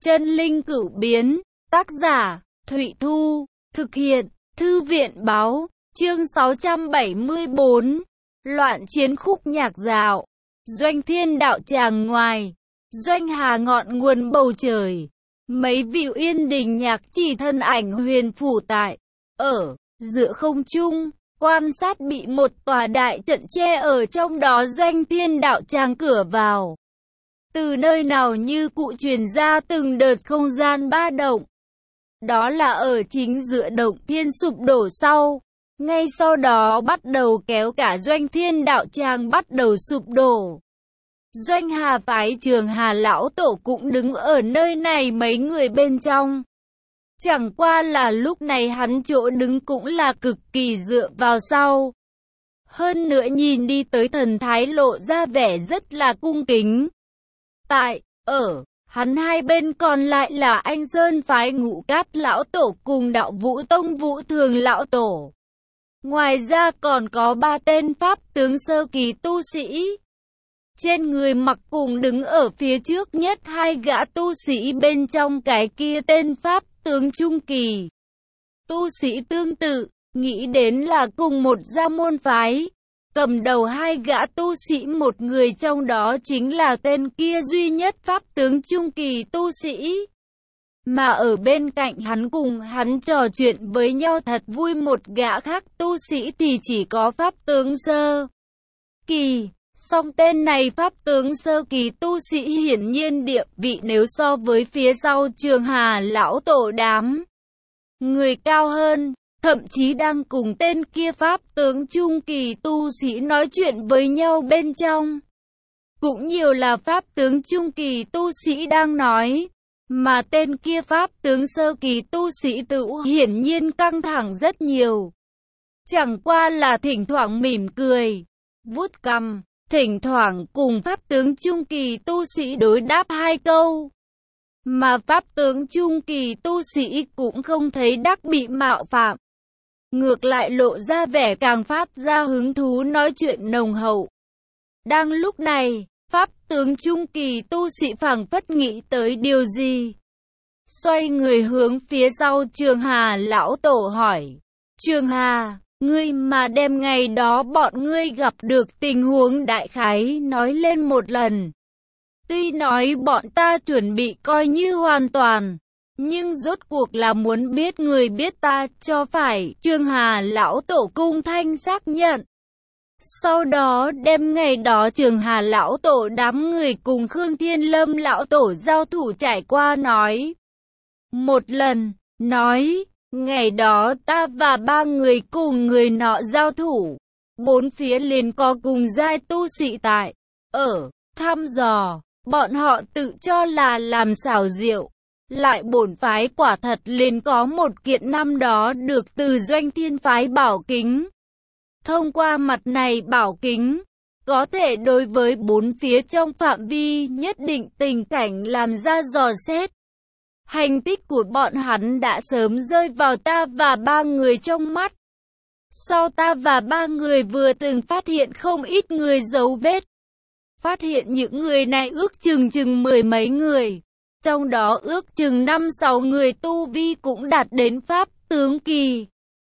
Chân linh cửu biến, tác giả, Thụy Thu, thực hiện, Thư viện báo, chương 674, loạn chiến khúc nhạc dạo, doanh thiên đạo tràng ngoài, doanh hà ngọn nguồn bầu trời, mấy vị yên đình nhạc chỉ thân ảnh huyền phủ tại, ở, giữa không trung, quan sát bị một tòa đại trận che ở trong đó doanh thiên đạo tràng cửa vào. Từ nơi nào như cụ truyền ra từng đợt không gian ba động. Đó là ở chính giữa động thiên sụp đổ sau. Ngay sau đó bắt đầu kéo cả doanh thiên đạo tràng bắt đầu sụp đổ. Doanh hà phái Trường Hà lão tổ cũng đứng ở nơi này mấy người bên trong. Chẳng qua là lúc này hắn chỗ đứng cũng là cực kỳ dựa vào sau. Hơn nữa nhìn đi tới thần thái lộ ra vẻ rất là cung kính. Tại, ở, hắn hai bên còn lại là Anh Sơn phái Ngũ Cát lão tổ cùng Đạo Vũ Tông Vũ Thường lão tổ. Ngoài ra còn có 3 tên pháp tướng sơ kỳ tu sĩ. Trên người mặc cùng đứng ở phía trước nhất 2 gã tu sĩ bên trong cái kia tên pháp tướng trung kỳ. Tu sĩ tương tự, nghĩ đến là cùng một gia môn phái. Cầm đầu 2 gã tu sĩ, một người trong đó chính là tên kia duy nhất pháp tướng trung kỳ tu sĩ. Mà ở bên cạnh hắn cùng hắn trò chuyện với nhau thật vui một gã khác tu sĩ thì chỉ có pháp tướng sơ kỳ. Song tên này pháp tướng sơ kỳ tu sĩ hiển nhiên địa vị nếu so với phía sau Trường Hà lão tổ đám người cao hơn. Thậm chí đang cùng tên kia pháp tướng trung kỳ tu sĩ nói chuyện với nhau bên trong. Cũng nhiều là pháp tướng trung kỳ tu sĩ đang nói. Mà tên kia pháp tướng sơ kỳ tu sĩ tự hiển nhiên căng thẳng rất nhiều. Chẳng qua là thỉnh thoảng mỉm cười, vuốt cằm, thỉnh thoảng cùng pháp tướng trung kỳ tu sĩ đối đáp 2 câu. Mà pháp tướng trung kỳ tu sĩ cũng không thấy đắc bị mạo phạm. Ngược lại lộ ra vẻ càng phát ra hứng thú nói chuyện nồng hậu. Đang lúc này, pháp tướng trung kỳ tu sĩ phảng phất nghĩ tới điều gì. Xoay người hướng phía sau Trường Hà lão tổ hỏi. Trường Hà, ngươi mà đem ngày đó bọn ngươi gặp được tình huống đại khái nói lên một lần. Tuy nói bọn ta chuẩn bị coi như hoàn toàn. Nhưng rốt cuộc là muốn biết người biết ta cho phải, Trường Hà lão tổ cung thanh xác nhận. Sau đó đem ngày đó Trường Hà lão tổ đám người cùng Khương Thiên Lâm lão tổ giao thủ trải qua nói. Một lần, nói, ngày đó ta và 3 người cùng người nọ giao thủ. 4 phía liền có cùng giai tu sĩ tại, ở, thăm dò, bọn họ tự cho là làm xảo diệu. Lại bổn phái quả thật liền có một kiện năm đó được từ doanh thiên phái bảo kính. Thông qua mặt này bảo kính, có thể đối với 4 phía trong phạm vi nhất định tình cảnh làm ra dò xét. Hành tích của bọn hắn đã sớm rơi vào ta và 3 người trong mắt. Sau ta và 3 người vừa từng phát hiện không ít người dấu vết. Phát hiện những người này ước chừng 10 mấy người. Trong đó ước chừng 5-6 người tu vi cũng đạt đến pháp tướng kỳ.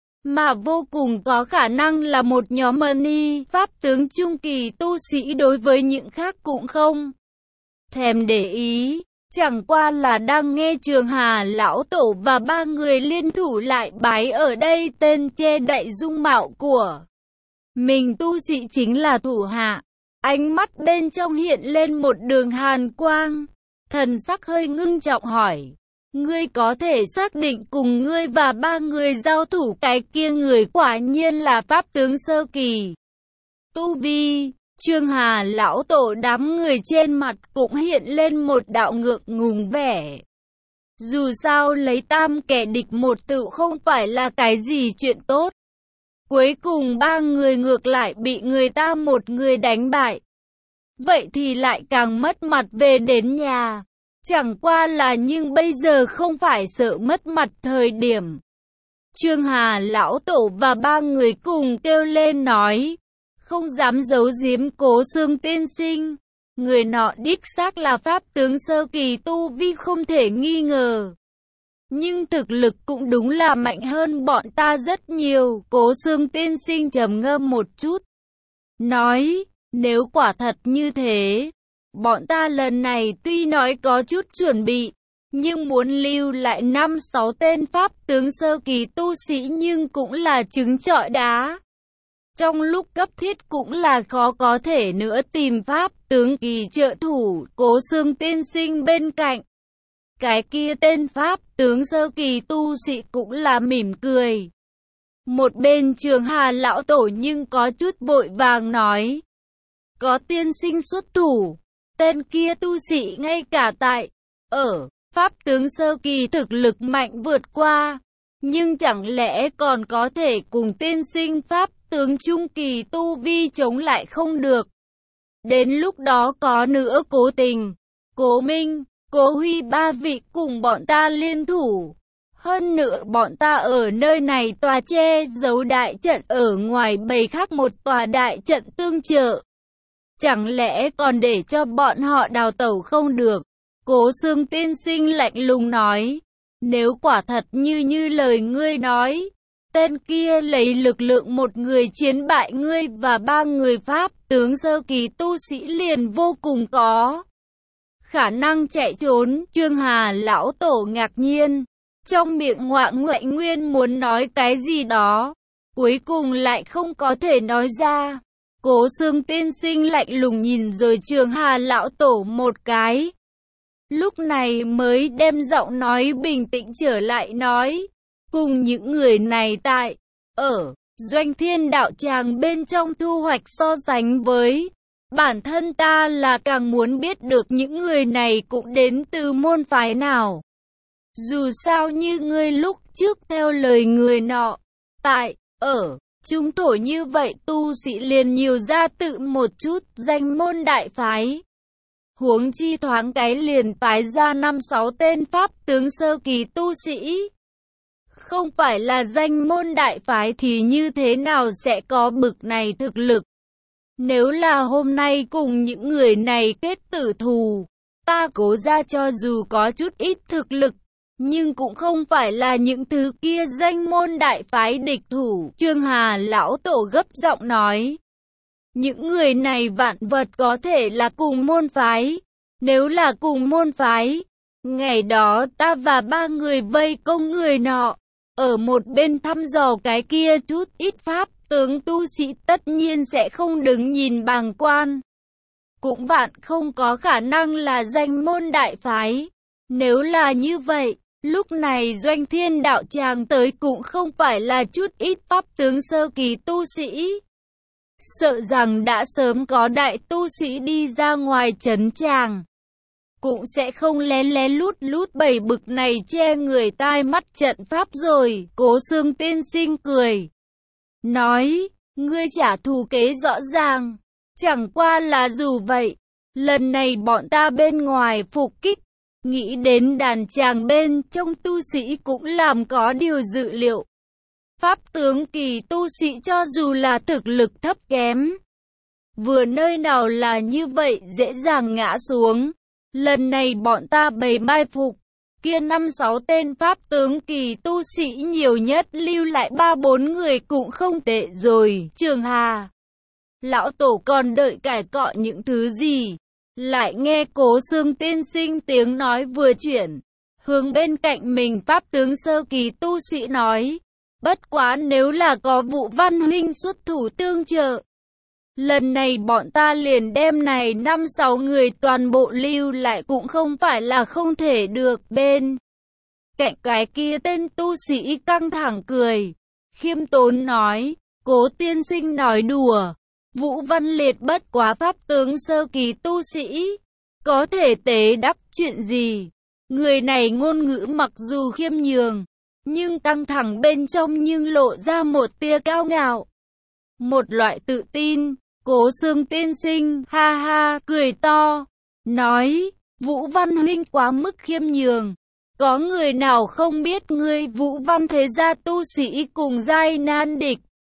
Mà vô cùng có khả năng là một nhóm mani pháp tướng trung kỳ tu sĩ, đối với những khác cũng không thèm để ý. Chẳng qua là đang nghe Trường Hà lão tổ và 3 người liên thủ lại bái ở đây tên che đậy dung mạo của mình tu sĩ chính là thủ hạ. Ánh mắt bên trong hiện lên một đường hàn quang. Thần sắc hơi ngưng trọng hỏi. Ngươi có thể xác định cùng ngươi và 3 người giao thủ cái kia người quả nhiên là pháp tướng sơ kỳ tu vi. Trường Hà lão tổ đám người trên mặt cũng hiện lên một đạo ngượng ngùng vẻ. Dù sao lấy 3 kẻ địch một tự không phải là cái gì chuyện tốt. Cuối cùng 3 người ngược lại bị người ta một người đánh bại. Vậy thì lại càng mất mặt về đến nhà. Chẳng qua là nhưng bây giờ không phải sợ mất mặt thời điểm. Trường Hà lão tổ và 3 người cùng kêu lên nói. Không dám giấu giếm Cố Xương tiên sinh. Người nọ đích xác là pháp tướng sơ kỳ tu vi không thể nghi ngờ. Nhưng thực lực cũng đúng là mạnh hơn bọn ta rất nhiều. Cố Xương tiên sinh trầm ngâm một chút, nói, nếu quả thật như thế, bọn ta lần này tuy nói có chút chuẩn bị, nhưng muốn lưu lại 5-6 tên pháp tướng sơ kỳ tu sĩ nhưng cũng là trứng trọi đá. Trong lúc cấp thiết cũng là khó có thể nữa tìm pháp tướng kỳ trợ thủ. Cố Xương tiên sinh bên cạnh cái kia tên pháp tướng sơ kỳ tu sĩ cũng là mỉm cười. Một bên Trường Hà lão tổ nhưng có chút vội vàng nói, có tiên sinh xuất thủ. Tên kia tu sĩ ngay cả tại ở pháp tướng sơ kỳ thực lực mạnh vượt qua, nhưng chẳng lẽ còn có thể cùng tiên sinh pháp tướng trung kỳ tu vi chống lại không được. Đến lúc đó có nữa Cố Tình, Cố Minh, Cố Huy ba vị cùng bọn ta liên thủ. Hơn nữa bọn ta ở nơi này tòa che giấu đại trận, ở ngoài bày khác một tòa đại trận tương trợ. Chẳng lẽ còn để cho bọn họ đào tẩu không được? Cố Xương tiên sinh lạnh lùng nói, nếu quả thật như lời ngươi nói, tên kia lấy lực lượng một người chiến bại ngươi và 3 người pháp tướng sơ kỳ tu sĩ liền vô cùng có khả năng chạy trốn. Trương Hà lão tổ ngạc nhiên, trong miệng ngoạng ngoại nguyên muốn nói cái gì đó, cuối cùng lại không có thể nói ra. Cố Xương tiên sinh lạnh lùng nhìn rồi Trường Hà lão tổ một cái, lúc này mới đem giọng nói bình tĩnh trở lại, nói, cùng những người này tại ở Doanh Thiên đạo tràng bên trong thu hoạch so sánh với bản thân ta là càng muốn biết được những người này cũng đến từ môn phái nào. Dù sao như ngươi lúc trước theo lời người nọ, tại ở chúng thổ như vậy tu sĩ liền nhiều ra tự một chút danh môn đại phái. Huống chi thoáng cái liền phái ra 5-6 tên pháp tướng sơ kỳ tu sĩ. Không phải là danh môn đại phái thì như thế nào sẽ có bực này thực lực. Nếu là hôm nay cùng những người này kết tử thù, ta Cố ra cho dù có chút ít thực lực, nhưng cũng không phải là những thứ kia danh môn đại phái địch thủ. Trương Hà lão tổ gấp giọng nói, những người này vạn vật có thể là cùng môn phái. Nếu là cùng môn phái, ngày đó ta và 3 người vây công người nọ, ở một bên thăm dò cái kia chút ít pháp tướng tu sĩ tất nhiên sẽ không đứng nhìn bàng quan. Cũng vạn không có khả năng là danh môn đại phái. Nếu là như vậy, lúc này Doanh Thiên đạo tràng tới cũng không phải là chút ít pháp tướng sơ kỳ tu sĩ. Sợ rằng đã sớm có đại tu sĩ đi ra ngoài trấn tràng, cũng sẽ không lén lén lút lút bày bực này che người tai mắt trận pháp rồi. Cố Xương tiên sinh cười, nói, ngươi trả thù kế rõ ràng, chẳng qua là dù vậy, lần này bọn ta bên ngoài phục kích, nghĩ đến đàn tràng bên trong tu sĩ cũng làm có điều dự liệu. Pháp tướng kỳ tu sĩ cho dù là thực lực thấp kém, vừa nơi nào là như vậy dễ dàng ngã xuống. Lần này bọn ta bày mai phục, kia 5-6 tên pháp tướng kỳ tu sĩ nhiều nhất lưu lại 3-4 người cũng không tệ rồi. Trường Hà lão tổ còn đợi cải cọ những thứ gì, lại nghe Cố Xương tiên sinh tiếng nói vừa chuyển, hướng bên cạnh mình pháp tướng sơ kỳ tu sĩ nói, bất quá nếu là có Vũ Văn huynh xuất thủ tương trợ, lần này bọn ta liền đem này 5-6 người toàn bộ lưu lại cũng không phải là không thể được. Bên cạnh cái kia tên tu sĩ căng thẳng cười, khiêm tốn nói, Cố tiên sinh nói đùa, Vũ Văn Liệt bất quá pháp tướng sơ kỳ tu sĩ, có thể tế đắc chuyện gì. Người này ngôn ngữ mặc dù khiêm nhường, nhưng căng thẳng bên trong nhưng lộ ra một tia cao ngạo, một loại tự tin. Cố Xương tiên sinh ha ha cười to, nói, Vũ Văn huynh quá mức khiêm nhường, có người nào không biết ngươi Vũ Văn thế gia tu sĩ cùng giai nan địch.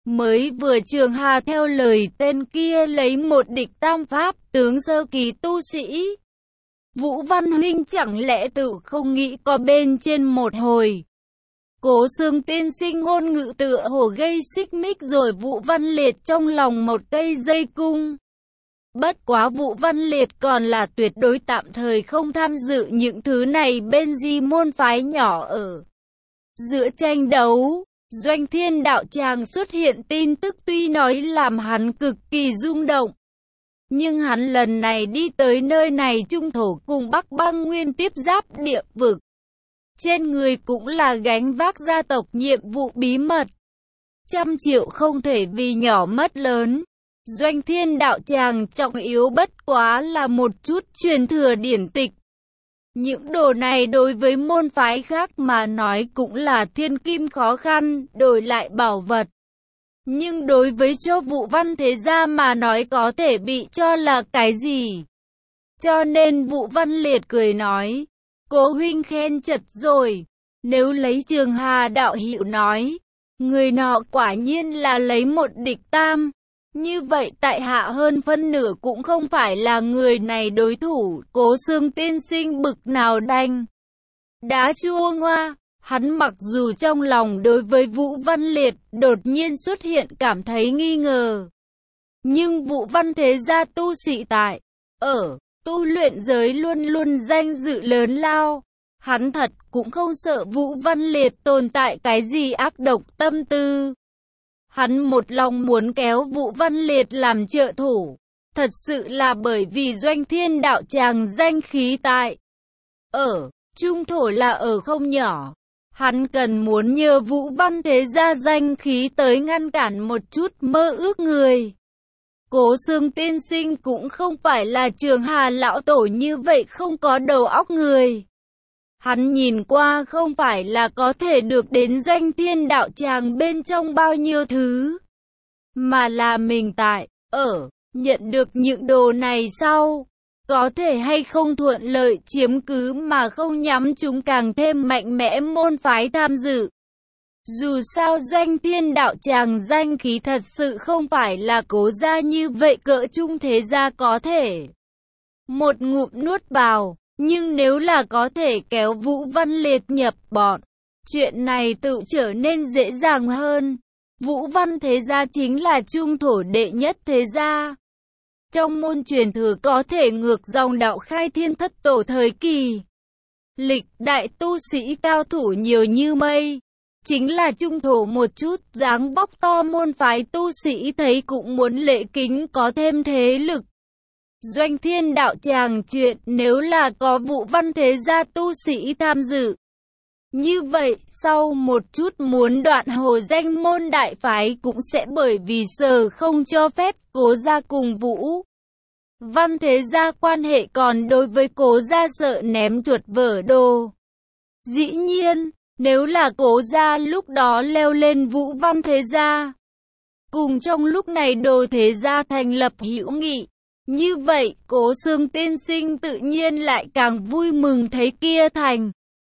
Mới vừa Trường Hà theo lời tên kia lấy một địch tam pháp tướng sơ kỳ tu sĩ. Vũ Văn huynh chẳng lẽ tự không nghĩ có bên trên một hồi. Cố Xương tiên sinh ngôn ngữ tựa hồ gây xích mích rồi Vũ Văn Liệt trong lòng một cây dây cung. Bất quá Vũ Văn Liệt còn là tuyệt đối tạm thời không tham dự những thứ này bên Di môn phái nhỏ ở. Giữa tranh đấu, Doanh Thiên đạo tràng xuất hiện tin tức tuy nói làm hắn cực kỳ rung động. Nhưng hắn lần này đi tới nơi này trung thổ cùng Bắc Băng Nguyên tiếp giáp địa vực. Trên người cũng là gánh vác gia tộc nhiệm vụ bí mật. 100 triệu không thể vì nhỏ mất lớn. Doanh Thiên đạo tràng trọng yếu bất quá là một chút truyền thừa điển tịch. Những đồ này đối với môn phái khác mà nói cũng là thiên kim khó khăn, đổi lại bảo vật. Nhưng đối với cho Vũ Văn thế gia mà nói có thể bị cho là cái gì. Cho nên Vũ Văn Liệt cười nói, Cố huynh khen chật rồi. Nếu lấy Trường Hà đạo hữu nói, người nọ quả nhiên là lấy một địch tam. Như vậy tại hạ hơn phân nửa cũng không phải là người này đối thủ. Cố Xương tiên sinh bực nào đanh đá chua ngoa. Hắn mặc dù trong lòng đối với Vũ Văn Liệt đột nhiên xuất hiện cảm thấy nghi ngờ. Nhưng Vũ Văn thế gia tu sĩ tại ở tu luyện giới luôn luôn danh dự lớn lao. Hắn thật cũng không sợ Vũ Văn Liệt tồn tại cái gì ác độc tâm tư. Hắn một lòng muốn kéo Vũ Văn Liệt làm trợ thủ. Thật sự là bởi vì Doanh Thiên đạo tràng danh khí tại ở trung thổ là ở không nhỏ. Hắn cần muốn nhờ Vũ Văn thế gia danh khí tới ngăn cản một chút mơ ước người. Cố Xương tiên sinh cũng không phải là Trường Hà lão tổ như vậy không có đầu óc người. Hắn nhìn qua không phải là có thể được đến Doanh Thiên đạo tràng bên trong bao nhiêu thứ. Mà là mình tại ở nhận được những đồ này sau. Có thể hay không thuận lợi chiếm cứ mà không nhắm chúng càng thêm mạnh mẽ môn phái tham dự. Dù sao Doanh Thiên đạo tràng danh khí thật sự không phải là Cố gia như vậy cỡ trung thế gia có thể một ngụm nuốt vào. Nhưng nếu là có thể kéo Vũ Văn Liệt nhập bọn, chuyện này tự trở nên dễ dàng hơn. Vũ Văn thế gia chính là trung thổ đệ nhất thế gia. Trong môn truyền thừa có thể ngược dòng đạo khai thiên thất tổ thời kỳ. Lịch đại tu sĩ cao thủ nhiều như mây. Chính là trung thổ một chút dáng bóc to môn phái tu sĩ thấy cũng muốn lễ kính có thêm thế lực. Doanh Thiên đạo tràng chuyện nếu là có Vũ Văn thế gia tu sĩ tham dự. Như vậy, sau một chút muốn đoạn hồ danh môn đại phái cũng sẽ bởi vì sợ không cho phép Cố gia cùng Vũ Văn thế gia quan hệ còn đối với Cố gia sợ ném chuột vỡ đồ. Dĩ nhiên, nếu là Cố gia lúc đó leo lên Vũ Văn thế gia, cùng trong lúc này Đồ thế gia thành lập hữu nghị. Như vậy, Cố Xương tiên sinh tự nhiên lại càng vui mừng thấy kia thành.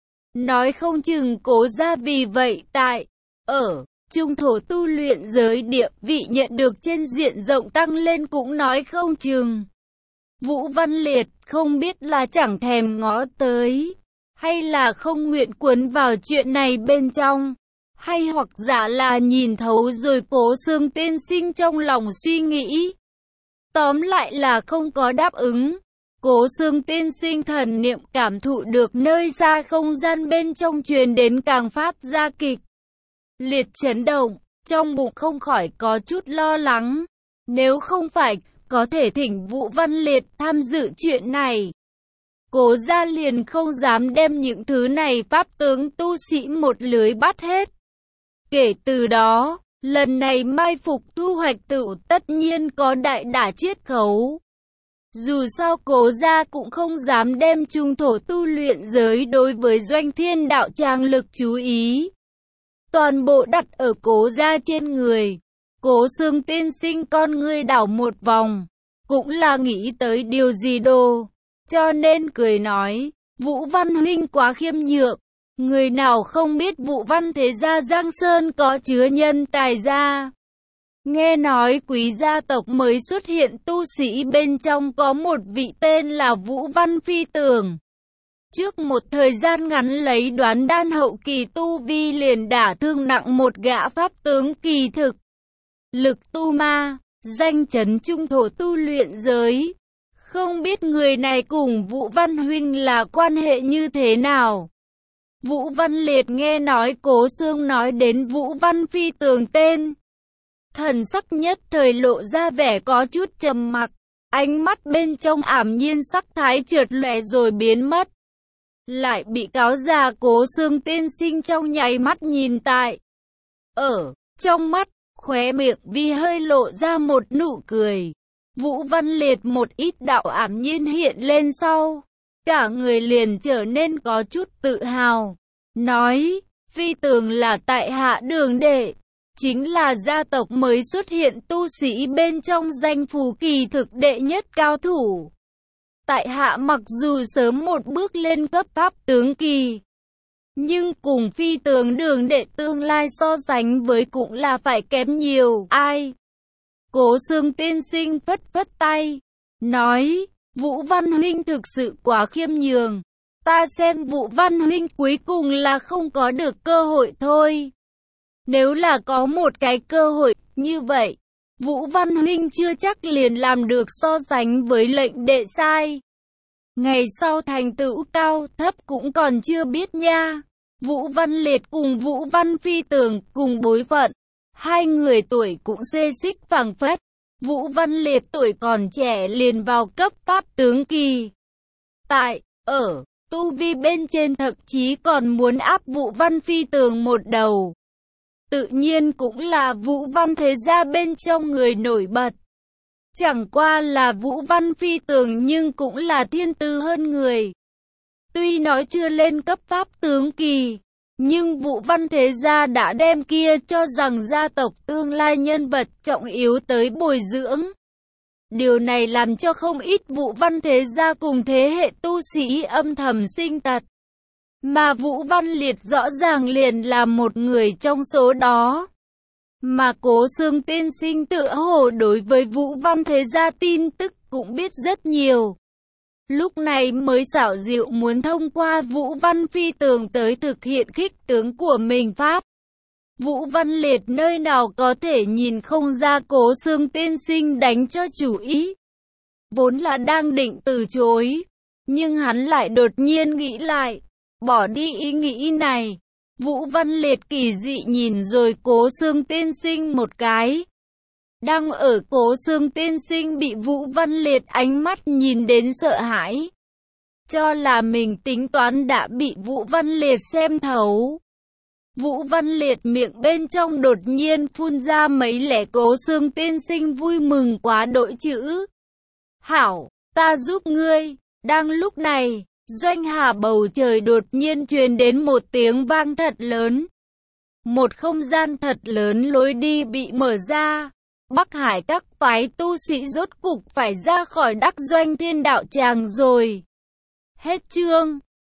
Nói không chừng Cố gia vì vậy tại ở trung thổ tu luyện giới địa vị nhận được trên diện rộng tăng lên cũng nói không chừng. Vũ Văn Liệt không biết là chẳng thèm ngó tới, hay là không nguyện cuốn vào chuyện này bên trong, hay hoặc giả là nhìn thấu rồi Cố Xương tiên sinh trong lòng suy nghĩ. Tóm lại là không có đáp ứng. Cố Xương tiên sinh thần niệm cảm thụ được nơi xa không gian bên trong truyền đến càng phát ra kịch liệt chấn động, trong bụng không khỏi có chút lo lắng. Nếu không phải có thể thỉnh Vũ Văn Liệt tham dự chuyện này, Cố gia liền không dám đem những thứ này pháp tướng tu sĩ một lưới bắt hết. Kể từ đó, lần này mai phục thu hoạch tựu tất nhiên có đại đả chiết khấu. Dù sao Cố gia cũng không dám đem trung thổ tu luyện giới đối với Doanh Thiên đạo tràng lực chú ý. Toàn bộ đặt ở Cố gia trên người. Cố Xương tiên sinh con ngươi đảo một vòng, cũng là nghĩ tới điều gì đồ. Cho nên cười nói, Vũ Văn huynh quá khiêm nhượng. Người nào không biết Vũ Văn thế gia Giang Sơn có chứa nhân tài gia. Nghe nói quý gia tộc mới xuất hiện tu sĩ bên trong có một vị tên là Vũ Văn Phi Tường. Trước một thời gian ngắn lấy đoán đan hậu kỳ tu vi liền đả thương nặng một gã pháp tướng kỳ thực. Lực tu ma, danh chấn trung thổ tu luyện giới. Không biết người này cùng Vũ Văn huynh là quan hệ như thế nào? Vũ Văn Liệt nghe nói Cố Xương nói đến Vũ Văn Phi Tường tên. Thần sắc nhất thời lộ ra vẻ có chút trầm mặc, ánh mắt bên trong ảm nhiên sắc thái chợt lóe rồi biến mất. Lại bị cáo già Cố Xương tiên sinh trong nháy mắt nhìn tại. Ở trong mắt, khóe miệng vì hơi lộ ra một nụ cười. Vũ Văn Liệt một ít đạo ảm nhiên hiện lên sau. Cả người liền trở nên có chút tự hào. Nói, Phi Tường là tại hạ Đường đệ. Chính là gia tộc mới xuất hiện tu sĩ bên trong danh phù kỳ thực đệ nhất cao thủ. Tại hạ mặc dù sớm một bước lên cấp pháp tướng kỳ, nhưng cùng Phi Tường Đường đệ tương lai so sánh với cũng là phải kém nhiều. Ai? Cố Xương tiên sinh phất phất tay, nói, Vũ Văn huynh thực sự quá khiêm nhường. Ta xem Vũ Văn huynh cuối cùng là không có được cơ hội thôi. Nếu là có một cái cơ hội như vậy, Vũ Văn huynh chưa chắc liền làm được so sánh với lệnh đệ sai. Ngày sau thành tựu cao thấp cũng còn chưa biết nha. Vũ Văn Liệt cùng Vũ Văn Phi Tường cùng bối phận. Hai người tuổi cũng xê xích phảng phất. Vũ Văn Liệt tuổi còn trẻ liền vào cấp pháp tướng kỳ. Ở tu vi bên trên thậm chí còn muốn áp Vũ Văn Phi Tường một đầu. Tự nhiên cũng là Vũ Văn thế gia bên trong người nổi bật. Chẳng qua là Vũ Văn Phi Tường nhưng cũng là thiên tư hơn người. Tuy nói chưa lên cấp pháp tướng kỳ, nhưng Vũ Văn thế gia đã đem kia cho rằng gia tộc tương lai nhân vật trọng yếu tới bồi dưỡng. Điều này làm cho không ít Vũ Văn thế gia cùng thế hệ tu sĩ âm thầm sinh tật. Mà Vũ Văn Liệt rõ ràng liền là một người trong số đó. Mà Cố Xương tiên sinh tựa hồ đối với Vũ Văn thế gia tin tức cũng biết rất nhiều. Lúc này mới xảo diệu muốn thông qua Vũ Văn Phi Tường tới thực hiện khích tướng của mình pháp. Vũ Văn Liệt nơi nào có thể nhìn không ra Cố Xương tiên sinh đánh cho chủ ý. Vốn là đang định từ chối, nhưng hắn lại đột nhiên nghĩ lại, bỏ đi ý nghĩ này. Vũ Văn Liệt kỳ dị nhìn rồi Cố Xương tiên sinh một cái. Đang ở Cố Xương tiên sinh bị Vũ Văn Liệt ánh mắt nhìn đến sợ hãi. Cho là mình tính toán đã bị Vũ Văn Liệt xem thấu. Vũ Văn Liệt miệng bên trong đột nhiên phun ra mấy lẻ Cố Xương tiên sinh vui mừng quá đỗi chữ. Hảo, ta giúp ngươi. Đang lúc này, doanh hà bầu trời đột nhiên truyền đến một tiếng vang thật lớn. Một không gian thật lớn lối đi bị mở ra. Bắc Hải các phái tu sĩ rốt cục phải ra khỏi Đắc Doanh Thiên Đạo Tràng rồi. Hết chương.